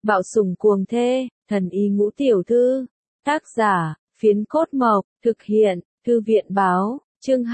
Bạo sủng cuồng thê, thần y ngũ tiểu thư. Tác giả, Phiến Cốt Mộc, thực hiện, Thư viện báo, chương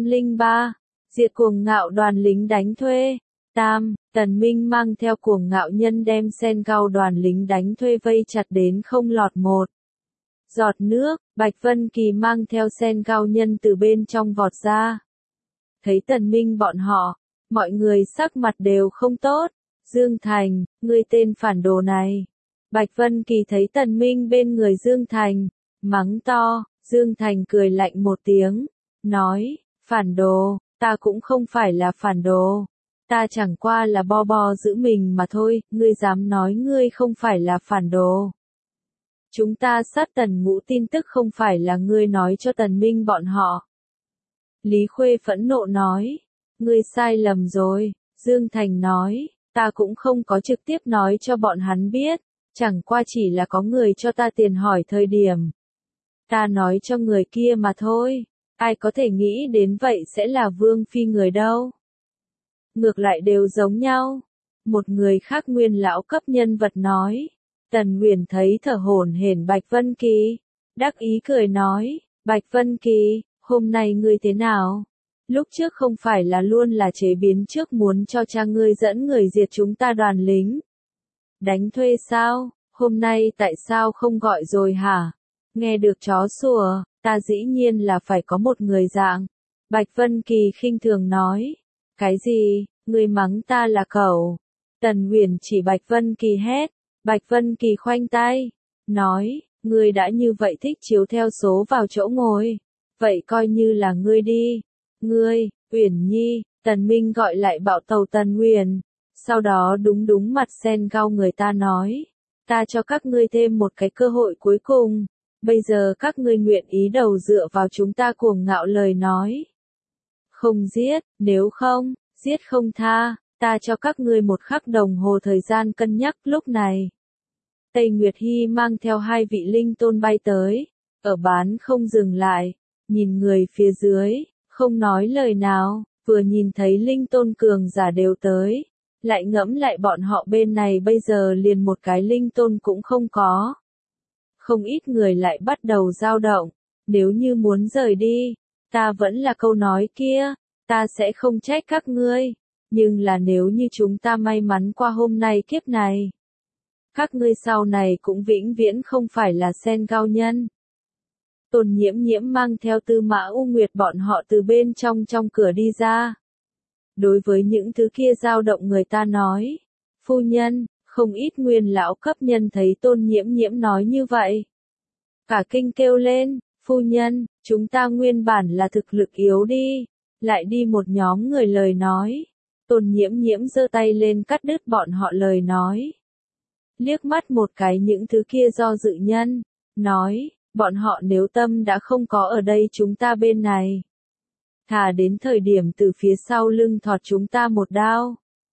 203. Diệt cuồng ngạo đoàn lính đánh thuê. Tam, Tần Minh mang theo cuồng ngạo nhân đem sen gao đoàn lính đánh thuê vây chặt đến không lọt một giọt nước. Bạch Vân Kỳ mang theo sen gao nhân từ bên trong vọt ra. Thấy Tần Minh bọn họ, mọi người sắc mặt đều không tốt. Dương Thành, ngươi tên phản đồ này. Bạch Vân Kỳ thấy Tần Minh bên người Dương Thành, mắng to. Dương Thành cười lạnh một tiếng, nói, phản đồ, ta cũng không phải là phản đồ. Ta chẳng qua là bo giữ mình mà thôi, ngươi dám nói ngươi không phải là phản đồ. Chúng ta sát Tần Ngũ tin tức không phải là ngươi nói cho Tần Minh bọn họ. Lý Khuê phẫn nộ nói, ngươi sai lầm rồi. Dương Thành nói, ta cũng không có trực tiếp nói cho bọn hắn biết, chẳng qua chỉ là có người cho ta tiền hỏi thời điểm. Ta nói cho người kia mà thôi, ai có thể nghĩ đến vậy sẽ là Vương Phi người đâu. Ngược lại đều giống nhau. Một người khác nguyên lão cấp nhân vật nói. Tần Huyền thấy thở hổn hển Bạch Vân Kỳ, đắc ý cười nói, Bạch Vân Kỳ, hôm nay ngươi thế nào? Lúc trước không phải là luôn là chế biến trước muốn cho cha ngươi dẫn người diệt chúng ta đoàn lính. Đánh thuê sao? Hôm nay tại sao không gọi rồi hả? Nghe được chó sủa, ta dĩ nhiên là phải có một người dạng. Bạch Vân Kỳ khinh thường nói. Cái gì, ngươi mắng ta là cẩu? Tần Huyền chỉ Bạch Vân Kỳ hét. Bạch Vân Kỳ khoanh tay, nói, ngươi đã như vậy thích chiếu theo số vào chỗ ngồi. Vậy coi như là ngươi đi. Ngươi, Uyển Nhi, Tần Minh gọi lại bạo tàu Tần Huyền. Sau đó đúng mặt sen gao người ta nói. Ta cho các ngươi thêm một cái cơ hội cuối cùng. Bây giờ các ngươi nguyện ý đầu dựa vào chúng ta cuồng ngạo lời nói. Không giết, nếu không, giết không tha, ta cho các ngươi một khắc đồng hồ thời gian cân nhắc. Lúc này, Tây Nguyệt Hy mang theo hai vị linh tôn bay tới, ở bán không dừng lại, nhìn người phía dưới, không nói lời nào, vừa nhìn thấy linh tôn cường giả đều tới, lại ngẫm lại bọn họ bên này bây giờ liền một cái linh tôn cũng không có. Không ít người lại bắt đầu dao động, nếu như muốn rời đi, ta vẫn là câu nói kia, ta sẽ không trách các ngươi, nhưng là nếu như chúng ta may mắn qua hôm nay kiếp này, các ngươi sau này cũng vĩnh viễn không phải là sen gao nhân. Tôn Nhiễm Nhiễm mang theo Tư Mã U Nguyệt bọn họ từ bên trong cửa đi ra. Đối với những thứ kia dao động người ta nói, phu nhân, không ít nguyên lão cấp nhân thấy Tôn Nhiễm Nhiễm nói như vậy. Cả kinh kêu lên, phu nhân, chúng ta nguyên bản là thực lực yếu đi, lại đi một nhóm người lời nói. Tôn Nhiễm Nhiễm giơ tay lên cắt đứt bọn họ lời nói. Liếc mắt một cái những thứ kia do dự nhân, nói, bọn họ nếu tâm đã không có ở đây chúng ta bên này. Thà đến thời điểm từ phía sau lưng thọt chúng ta một đao.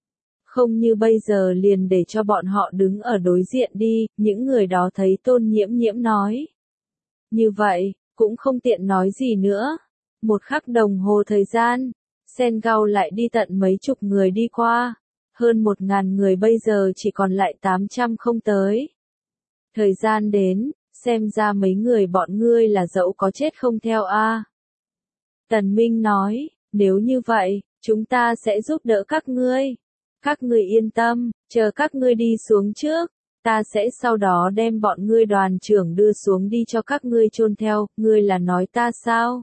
Không như bây giờ liền để cho bọn họ đứng ở đối diện đi, những người đó thấy Tôn Nhiễm Nhiễm nói. Như vậy, cũng không tiện nói gì nữa. Một khắc đồng hồ thời gian, sen gao lại đi tận mấy chục người đi qua. Hơn 1000 người bây giờ chỉ còn lại 800 không tới. Thời gian đến, xem ra mấy người bọn ngươi là dẫu có chết không theo a. Tần Minh nói, nếu như vậy, chúng ta sẽ giúp đỡ các ngươi. Các ngươi yên tâm, chờ các ngươi đi xuống trước, ta sẽ sau đó đem bọn ngươi đoàn trưởng đưa xuống đi cho các ngươi chôn theo, ngươi là nói ta sao?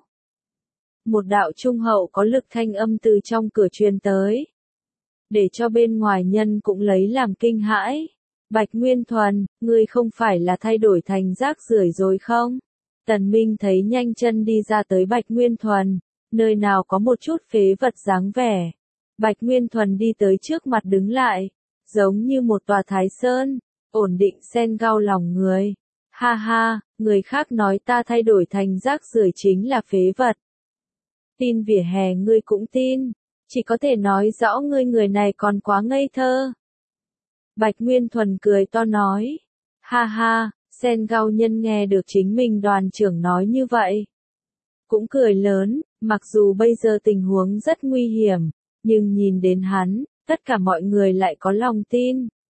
Một đạo trung hậu có lực thanh âm từ trong cửa truyền tới. Để cho bên ngoài nhân cũng lấy làm kinh hãi. Bạch Nguyên Thuần, ngươi không phải là thay đổi thành rác rưởi rồi không? Tần Minh thấy nhanh chân đi ra tới Bạch Nguyên Thuần, nơi nào có một chút phế vật dáng vẻ. Bạch Nguyên Thuần đi tới trước mặt đứng lại, giống như một tòa Thái Sơn, ổn định sen gao lòng người. Ha ha, người khác nói ta thay đổi thành rác rưởi chính là phế vật. Tin vỉa hè ngươi cũng tin. Chỉ có thể nói rõ ngươi người này còn quá ngây thơ. Bạch Nguyên Thuần cười to nói. Ha ha, sen gao nhân nghe được chính mình đoàn trưởng nói như vậy. Cũng cười lớn, mặc dù bây giờ tình huống rất nguy hiểm, nhưng nhìn đến hắn, tất cả mọi người lại có lòng tin.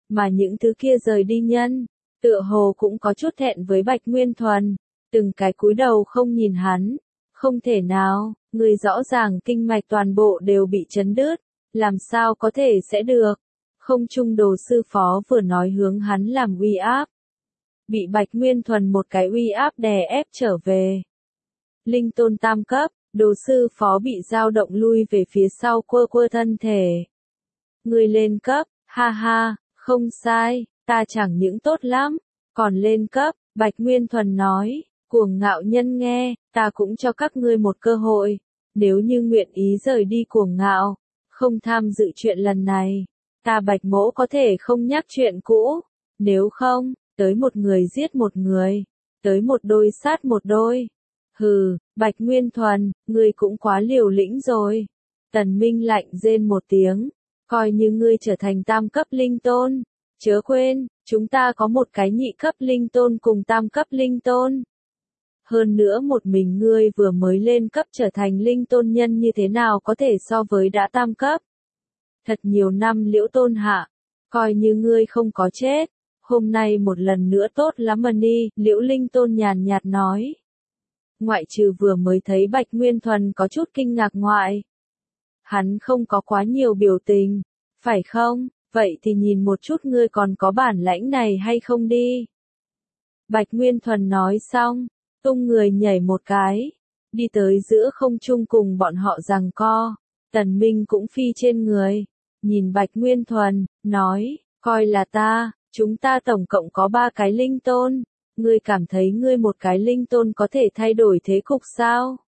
mà những thứ kia rời đi nhân, tựa hồ cũng có chút thẹn với Bạch Nguyên Thuần, từng cái cúi đầu không nhìn hắn, không thể nào, người rõ ràng kinh mạch toàn bộ đều bị chấn đứt, làm sao có thể sẽ được, không trung đồ sư phó vừa nói hướng hắn làm uy áp, bị Bạch Nguyên Thuần một cái uy áp đè ép trở về. Linh tôn tam cấp, đồ sư phó bị dao động lui về phía sau quơ quơ thân thể. Người lên cấp, ha ha, không sai, ta chẳng những tốt lắm, còn lên cấp, Bạch Nguyên Thuần nói, cuồng ngạo nhân nghe, ta cũng cho các ngươi một cơ hội, nếu như nguyện ý rời đi cuồng ngạo, không tham dự chuyện lần này, ta Bạch Mỗ có thể không nhắc chuyện cũ, nếu không, tới một người giết một người, tới một đôi sát một đôi. Hừ, Bạch Nguyên Thuần, ngươi cũng quá liều lĩnh rồi. Tần Minh lạnh rên một tiếng, coi như ngươi trở thành tam cấp linh tôn, chớ quên, chúng ta có một cái nhị cấp linh tôn cùng tam cấp linh tôn. Hơn nữa một mình ngươi vừa mới lên cấp trở thành linh tôn nhân như thế nào có thể so với đã tam cấp. Thật nhiều năm Liễu tôn hạ, coi như ngươi không có chết, hôm nay một lần nữa tốt lắm mà đi, Liễu linh tôn nhàn nhạt nói. Ngoại trừ vừa mới thấy Bạch Nguyên Thuần có chút kinh ngạc ngoại. Hắn không có quá nhiều biểu tình, phải không, vậy thì nhìn một chút ngươi còn có bản lãnh này hay không đi. Bạch Nguyên Thuần nói xong, tung người nhảy một cái, đi tới giữa không trung cùng bọn họ giằng co, Tần Minh cũng phi trên người, nhìn Bạch Nguyên Thuần, nói, coi là ta, chúng ta tổng cộng có 3 cái linh tôn. Ngươi cảm thấy ngươi một cái linh tôn có thể thay đổi thế cục sao?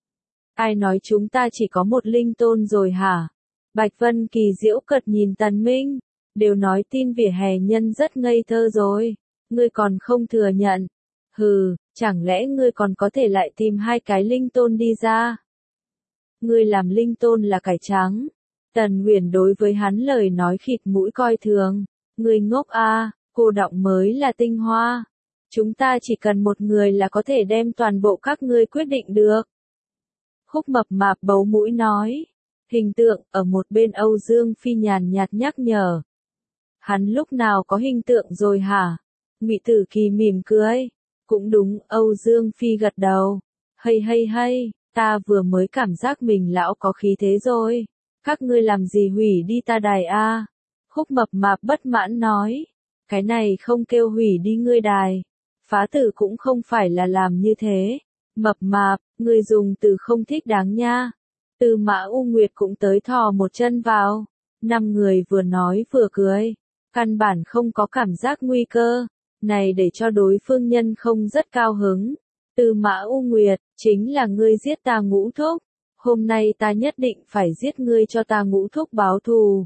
Ai nói chúng ta chỉ có một linh tôn rồi hả? Bạch Vân Kỳ giễu cợt nhìn Tần Minh, đều nói tin vỉa hè nhân rất ngây thơ rồi, ngươi còn không thừa nhận. Hừ, chẳng lẽ ngươi còn có thể lại tìm 2 cái linh tôn đi ra? Ngươi làm linh tôn là cải trắng. Tần Uyển đối với hắn lời nói khịt mũi coi thường, ngươi ngốc a, cô đọng mới là tinh hoa. Chúng ta chỉ cần một người là có thể đem toàn bộ các ngươi quyết định được. Khúc Mập Mạp bấu mũi nói. Hình tượng, ở một bên Âu Dương Phi nhàn nhạt nhắc nhở. Hắn lúc nào có hình tượng rồi hả? Ngụy Tử Kỳ mỉm cười. Cũng đúng, Âu Dương Phi gật đầu. Hay, ta vừa mới cảm giác mình lão có khí thế rồi. Các ngươi làm gì hủy đi ta đài a? Khúc Mập Mạp bất mãn nói. Cái này không kêu hủy đi ngươi đài. Phá tử cũng không phải là làm như thế. Mập Mạp, người dùng từ không thích đáng nha. Tư Mã U Nguyệt cũng tới thò một chân vào. 5 người vừa nói vừa cười. Căn bản không có cảm giác nguy cơ. Này để cho đối phương nhân không rất cao hứng. Tư Mã U Nguyệt, chính là ngươi giết ta Ngũ Thúc. Hôm nay ta nhất định phải giết ngươi cho ta Ngũ Thúc báo thù.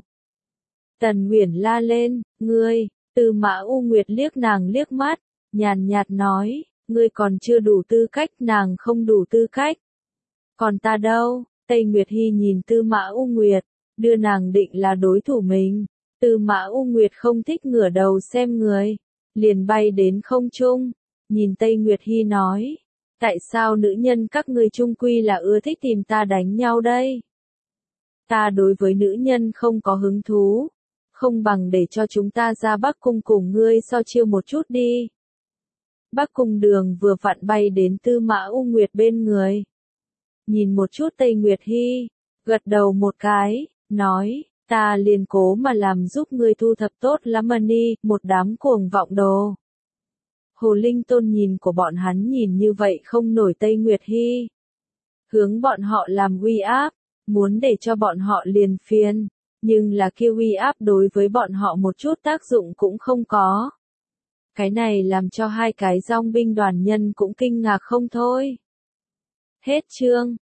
Tần Uyển la lên, ngươi, Tư Mã U Nguyệt liếc nàng liếc mắt. Nhàn nhạt nói, ngươi còn chưa đủ tư cách, nàng không đủ tư cách. Còn ta đâu? Tây Nguyệt Hy nhìn Tư Mã U Nguyệt, đưa nàng định là đối thủ mình. Tư Mã U Nguyệt không thích ngửa đầu xem người, liền bay đến không trung, nhìn Tây Nguyệt Hy nói, tại sao nữ nhân các ngươi chung quy là ưa thích tìm ta đánh nhau đây? Ta đối với nữ nhân không có hứng thú, không bằng để cho chúng ta ra Bắc Cung cùng ngươi so chiêu một chút đi. Bắc Cung Đường vừa vặn bay đến Tư Mã U Nguyệt bên người. Nhìn một chút Tây Nguyệt Hy, gật đầu một cái, nói, ta liền cố mà làm giúp ngươi thu thập tốt lắm mà đi, một đám cuồng vọng đồ. Hồ Linh Tôn nhìn của bọn hắn nhìn như vậy không nổi Tây Nguyệt Hy. Hướng bọn họ làm uy áp, muốn để cho bọn họ liền phiền, nhưng là kia uy áp đối với bọn họ một chút tác dụng cũng không có. Cái này làm cho 2 cái dòng binh đoàn nhân cũng kinh ngạc không thôi. Hết chương.